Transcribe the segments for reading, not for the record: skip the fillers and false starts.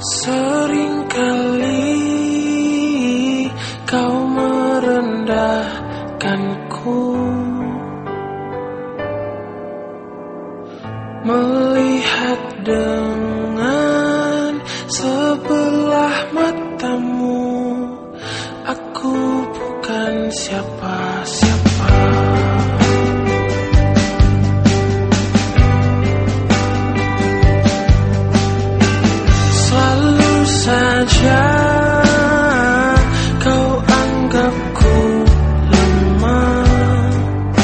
Seringkali kau merendahkanku, melihat dengan sebelah matamu, aku bukan siapa-siapa. Selalu saja kau anggapku lemah,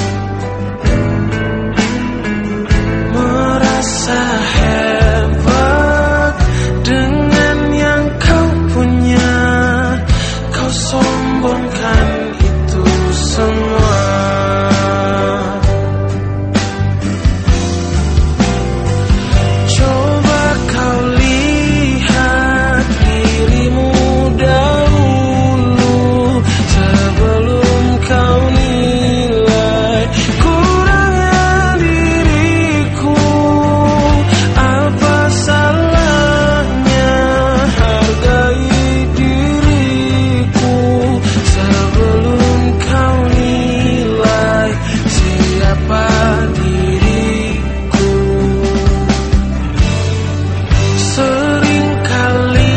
merasa hebat dengan yang kau punya. Kau sombongkan itu semua. Coba kau lihat dirimu dahulu sebelum kau nilai kurangnya diriku. Apa salahnya hargai diriku sebelum kau nilai siapa diriku. Seringkali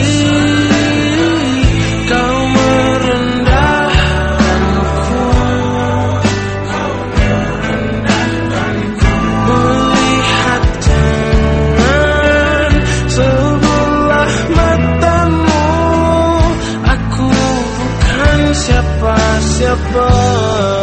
kau merendahkanku, melihat dengan sebelah matamu, aku bukan siapa-siapa.